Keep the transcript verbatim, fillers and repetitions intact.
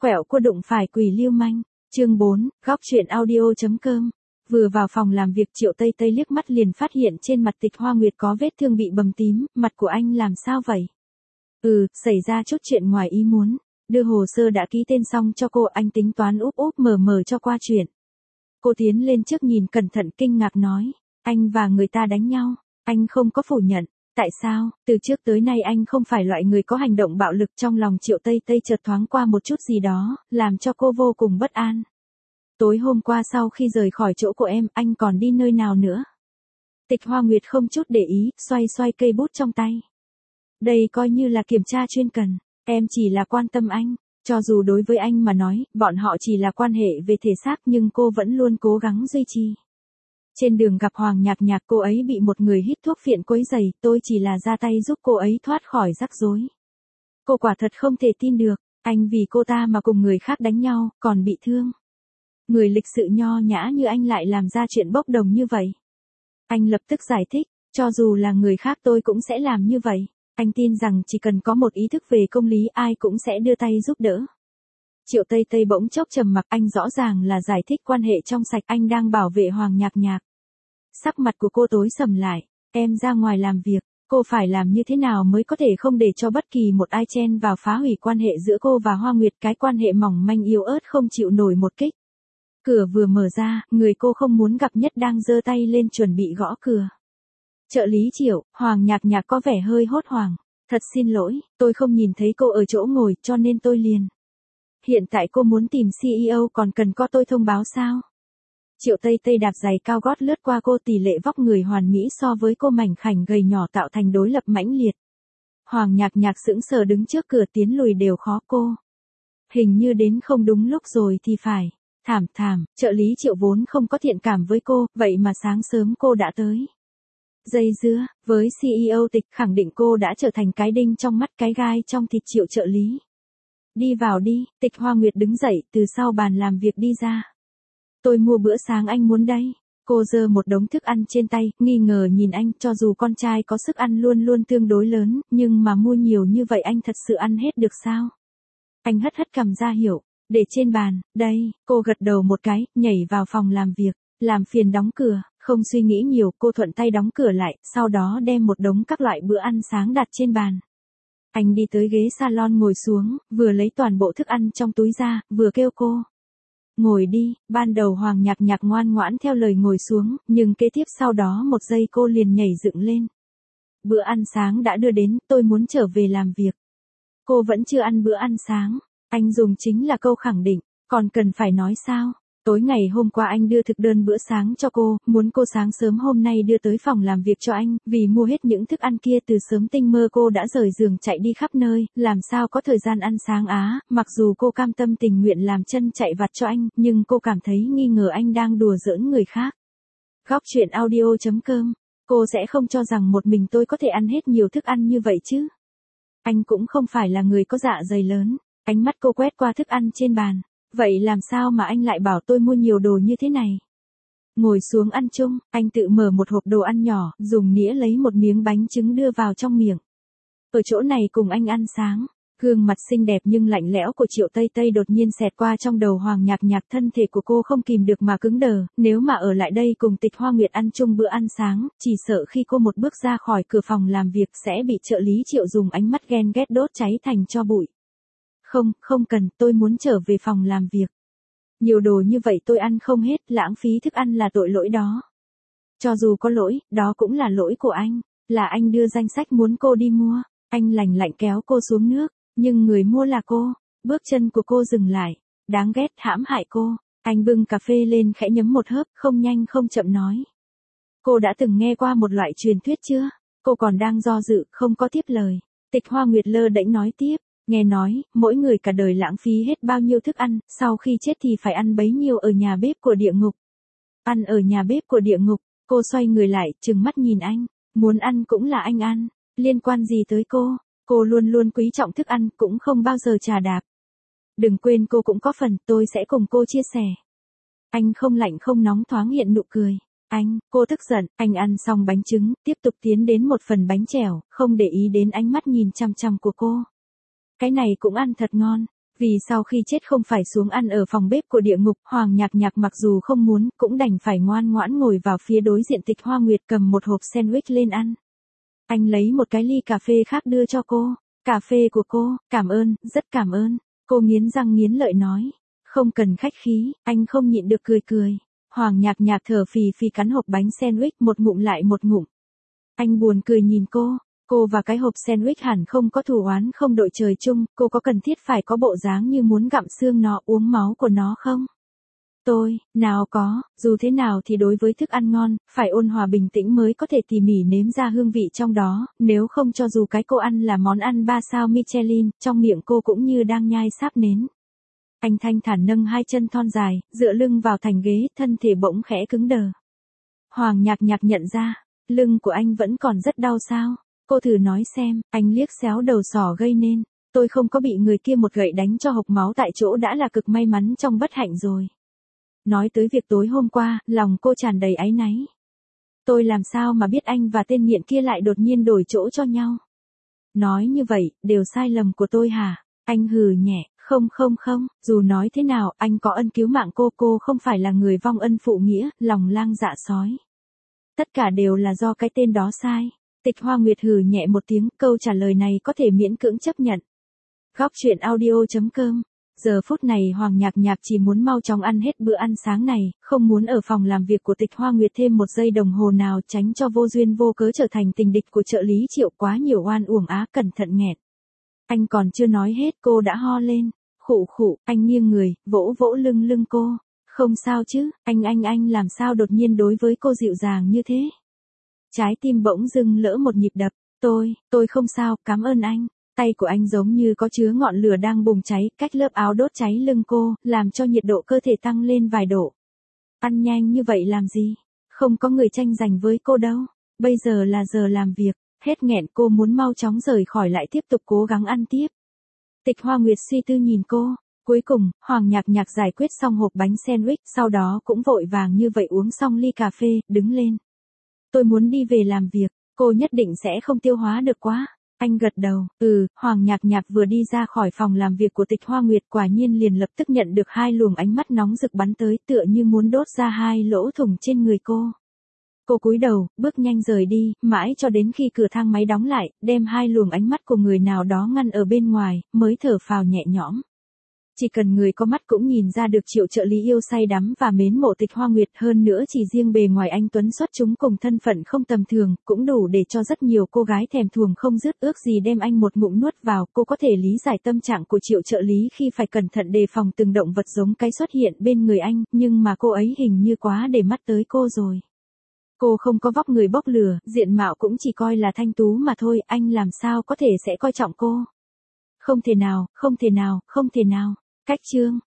Quẹo cua đụng phải quỷ lưu manh. Chương bốn, góc truyện audio.com. Vừa vào phòng làm việc Triệu Tây Tây liếc mắt liền phát hiện trên mặt Tịch Hoa Nguyệt có vết thương bị bầm tím, mặt của anh làm sao vậy? Ừ, xảy ra chút chuyện ngoài ý muốn. Đưa hồ sơ đã ký tên xong cho cô, anh tính toán úp úp mở mở cho qua chuyện. Cô tiến lên trước nhìn cẩn thận kinh ngạc nói, anh và người ta đánh nhau, anh không có phủ nhận. Tại sao, từ trước tới nay anh không phải loại người có hành động bạo lực. Trong lòng Triệu Tây Tây chợt thoáng qua một chút gì đó, làm cho cô vô cùng bất an. Tối hôm qua sau khi rời khỏi chỗ của em, anh còn đi nơi nào nữa? Tịch Hoa Nguyệt không chút để ý, xoay xoay cây bút trong tay. Đây coi như là kiểm tra chuyên cần, em chỉ là quan tâm anh. Cho dù đối với anh mà nói, bọn họ chỉ là quan hệ về thể xác nhưng cô vẫn luôn cố gắng duy trì. Trên đường gặp Hoàng Nhạc Nhạc, cô ấy bị một người hít thuốc phiện quấy rầy, tôi chỉ là ra tay giúp cô ấy thoát khỏi rắc rối. Cô quả thật không thể tin được, anh vì cô ta mà cùng người khác đánh nhau, còn bị thương. Người lịch sự nho nhã như anh lại làm ra chuyện bốc đồng như vậy. Anh lập tức giải thích, cho dù là người khác tôi cũng sẽ làm như vậy. Anh tin rằng chỉ cần có một ý thức về công lý ai cũng sẽ đưa tay giúp đỡ. Triệu Tây Tây bỗng chốc trầm mặc, anh rõ ràng là giải thích quan hệ trong sạch, anh đang bảo vệ Hoàng Nhạc Nhạc. Sắc mặt của cô tối sầm lại, em ra ngoài làm việc, cô phải làm như thế nào mới có thể không để cho bất kỳ một ai chen vào phá hủy quan hệ giữa cô và Hoa Nguyệt, cái quan hệ mỏng manh yếu ớt không chịu nổi một kích. Cửa vừa mở ra, người cô không muốn gặp nhất đang giơ tay lên chuẩn bị gõ cửa. Trợ lý Triệu, Hoàng Nhạc Nhạc có vẻ hơi hốt hoảng. Thật xin lỗi, tôi không nhìn thấy cô ở chỗ ngồi cho nên tôi liền. Hiện tại cô muốn tìm xê e ô còn cần có tôi thông báo sao? Triệu Tây Tây đạp giày cao gót lướt qua cô, tỷ lệ vóc người hoàn mỹ so với cô mảnh khảnh gầy nhỏ tạo thành đối lập mãnh liệt. Hoàng Nhạc Nhạc sững sờ đứng trước cửa, tiến lùi đều khó cô. Hình như đến không đúng lúc rồi thì phải. Thảm thảm, trợ lý Triệu vốn không có thiện cảm với cô, vậy mà sáng sớm cô đã tới. Dây dưa, với xê e ô Tịch khẳng định cô đã trở thành cái đinh trong mắt, cái gai trong thịt Triệu trợ lý. Đi vào đi, Tịch Hoa Nguyệt đứng dậy từ sau bàn làm việc đi ra. Tôi mua bữa sáng anh muốn đây. Cô giơ một đống thức ăn trên tay, nghi ngờ nhìn anh, cho dù con trai có sức ăn luôn luôn tương đối lớn, nhưng mà mua nhiều như vậy anh thật sự ăn hết được sao? Anh hất hất cằm ra hiểu, để trên bàn, đây, cô gật đầu một cái, nhảy vào phòng làm việc, làm phiền đóng cửa, không suy nghĩ nhiều, cô thuận tay đóng cửa lại, sau đó đem một đống các loại bữa ăn sáng đặt trên bàn. Anh đi tới ghế salon ngồi xuống, vừa lấy toàn bộ thức ăn trong túi ra, vừa kêu cô. Ngồi đi, ban đầu Hoàng Nhạc Nhạc ngoan ngoãn theo lời ngồi xuống, nhưng kế tiếp sau đó một giây cô liền nhảy dựng lên. Bữa ăn sáng đã đưa đến, tôi muốn trở về làm việc. Cô vẫn chưa ăn bữa ăn sáng, anh dùng chính là câu khẳng định, còn cần phải nói sao? Tối ngày hôm qua anh đưa thực đơn bữa sáng cho cô, muốn cô sáng sớm hôm nay đưa tới phòng làm việc cho anh, vì mua hết những thức ăn kia từ sớm tinh mơ cô đã rời giường chạy đi khắp nơi, làm sao có thời gian ăn sáng á, mặc dù cô cam tâm tình nguyện làm chân chạy vặt cho anh, nhưng cô cảm thấy nghi ngờ anh đang đùa giỡn người khác. Góc truyện audio.com, cô sẽ không cho rằng một mình tôi có thể ăn hết nhiều thức ăn như vậy chứ. Anh cũng không phải là người có dạ dày lớn, ánh mắt cô quét qua thức ăn trên bàn. Vậy làm sao mà anh lại bảo tôi mua nhiều đồ như thế này? Ngồi xuống ăn chung, anh tự mở một hộp đồ ăn nhỏ, dùng nĩa lấy một miếng bánh trứng đưa vào trong miệng. Ở chỗ này cùng anh ăn sáng, gương mặt xinh đẹp nhưng lạnh lẽo của Triệu Tây Tây đột nhiên xẹt qua trong đầu Hoàng Nhạc Nhạc, thân thể của cô không kìm được mà cứng đờ, nếu mà ở lại đây cùng Tịch Hoa Nguyệt ăn chung bữa ăn sáng, chỉ sợ khi cô một bước ra khỏi cửa phòng làm việc sẽ bị trợ lý Triệu dùng ánh mắt ghen ghét đốt cháy thành tro bụi. Không, không cần, tôi muốn trở về phòng làm việc. Nhiều đồ như vậy tôi ăn không hết, lãng phí thức ăn là tội lỗi đó. Cho dù có lỗi, đó cũng là lỗi của anh, là anh đưa danh sách muốn cô đi mua, anh lành lạnh kéo cô xuống nước, nhưng người mua là cô, bước chân của cô dừng lại, đáng ghét, hãm hại cô, anh bưng cà phê lên khẽ nhấm một hớp, không nhanh không chậm nói. Cô đã từng nghe qua một loại truyền thuyết chưa? Cô còn đang do dự, không có tiếp lời. Tịch Hoa Nguyệt lơ đễnh nói tiếp. Nghe nói, mỗi người cả đời lãng phí hết bao nhiêu thức ăn, sau khi chết thì phải ăn bấy nhiêu ở nhà bếp của địa ngục. Ăn ở nhà bếp của địa ngục, cô xoay người lại, trừng mắt nhìn anh, muốn ăn cũng là anh ăn, liên quan gì tới cô, cô luôn luôn quý trọng thức ăn, cũng không bao giờ trà đạp. Đừng quên cô cũng có phần, tôi sẽ cùng cô chia sẻ. Anh không lạnh không nóng thoáng hiện nụ cười. Anh, cô tức giận, anh ăn xong bánh trứng, tiếp tục tiến đến một phần bánh chèo, không để ý đến ánh mắt nhìn chăm chăm của cô. Cái này cũng ăn thật ngon, Vì sau khi chết không phải xuống ăn ở phòng bếp của địa ngục, Hoàng Nhạc Nhạc mặc dù không muốn, cũng đành phải ngoan ngoãn ngồi vào phía đối diện Tịch Hoa Nguyệt cầm một hộp sandwich lên ăn. Anh lấy một cái ly cà phê khác đưa cho cô. Cà phê của cô, cảm ơn, rất cảm ơn. Cô nghiến răng nghiến lợi nói. Không cần khách khí, anh không nhịn được cười cười. Hoàng Nhạc Nhạc thở phì phì cắn hộp bánh sandwich một ngụm lại một ngụm. Anh buồn cười nhìn cô. Cô và cái hộp sandwich hẳn không có thù oán không đội trời chung, cô có cần thiết phải có bộ dáng như muốn gặm xương nó uống máu của nó không? Tôi, nào có, dù thế nào thì đối với thức ăn ngon, phải ôn hòa bình tĩnh mới có thể tỉ mỉ nếm ra hương vị trong đó, nếu không cho dù cái cô ăn là món ăn ba sao Michelin, trong miệng cô cũng như đang nhai sáp nến. Anh thanh thản nâng hai chân thon dài, dựa lưng vào thành ghế, thân thể bỗng khẽ cứng đờ. Hoàng Nhạc Nhạc nhận ra, lưng của anh vẫn còn rất đau sao? Cô thử nói xem, anh liếc xéo đầu sỏ gây nên. Tôi không có bị người kia một gậy đánh cho hộc máu tại chỗ đã là cực may mắn trong bất hạnh rồi. Nói tới việc tối hôm qua, lòng cô tràn đầy áy náy. Tôi làm sao mà biết anh và tên nghiện kia lại đột nhiên đổi chỗ cho nhau? Nói như vậy, đều sai lầm của tôi hả? Anh hừ nhẹ, không không không, dù nói thế nào, anh có ân cứu mạng cô, cô không phải là người vong ân phụ nghĩa, lòng lang dạ sói. Tất cả đều là do cái tên đó sai. Tịch Hoa Nguyệt hừ nhẹ một tiếng, câu trả lời này có thể miễn cưỡng chấp nhận. Góc truyện audio chấm com. Giờ phút này Hoàng Nhạc Nhạc chỉ muốn mau chóng ăn hết bữa ăn sáng này, không muốn ở phòng làm việc của Tịch Hoa Nguyệt thêm một giây đồng hồ nào, tránh cho vô duyên vô cớ trở thành tình địch của trợ lý Triệu. Quá nhiều oan uổng á, cẩn thận nghẹt. Anh còn chưa nói hết, cô đã ho lên. Khụ khụ, anh nghiêng người, vỗ vỗ lưng lưng cô. Không sao chứ, anh anh anh làm sao đột nhiên đối với cô dịu dàng như thế? Trái tim bỗng dưng lỡ một nhịp đập. Tôi, tôi không sao, cảm ơn anh. Tay của anh giống như có chứa ngọn lửa đang bùng cháy, cách lớp áo đốt cháy lưng cô, làm cho nhiệt độ cơ thể tăng lên vài độ. Ăn nhanh như vậy làm gì? Không có người tranh giành với cô đâu. Bây giờ là giờ làm việc. Hết nghẹn, cô muốn mau chóng rời khỏi lại tiếp tục cố gắng ăn tiếp. Tịch Hoa Nguyệt suy tư nhìn cô. Cuối cùng, Hoàng Nhạc Nhạc giải quyết xong hộp bánh sandwich, sau đó cũng vội vàng như vậy uống xong ly cà phê, đứng lên. Tôi muốn đi về làm việc, cô nhất định sẽ không tiêu hóa được quá. Anh gật đầu, ừ, Hoàng Nhạc Nhạc vừa đi ra khỏi phòng làm việc của Tịch Hoa Nguyệt quả nhiên liền lập tức nhận được hai luồng ánh mắt nóng rực bắn tới tựa như muốn đốt ra hai lỗ thủng trên người cô. Cô cúi đầu, bước nhanh rời đi, mãi cho đến khi cửa thang máy đóng lại, đem hai luồng ánh mắt của người nào đó ngăn ở bên ngoài, mới thở phào nhẹ nhõm. Chỉ cần người có mắt cũng nhìn ra được Triệu trợ lý yêu say đắm và mến mộ Tịch Hoa Nguyệt, hơn nữa chỉ riêng bề ngoài anh tuấn xuất chúng cùng thân phận không tầm thường, cũng đủ để cho rất nhiều cô gái thèm thuồng không dứt, ước gì đem anh một ngụm nuốt vào. Cô có thể lý giải tâm trạng của Triệu trợ lý khi phải cẩn thận đề phòng từng động vật giống cái xuất hiện bên người anh, nhưng mà cô ấy hình như quá để mắt tới cô rồi. Cô không có vóc người bốc lửa, diện mạo cũng chỉ coi là thanh tú mà thôi, anh làm sao có thể sẽ coi trọng cô? Không thể nào, không thể nào, không thể nào. Cách chương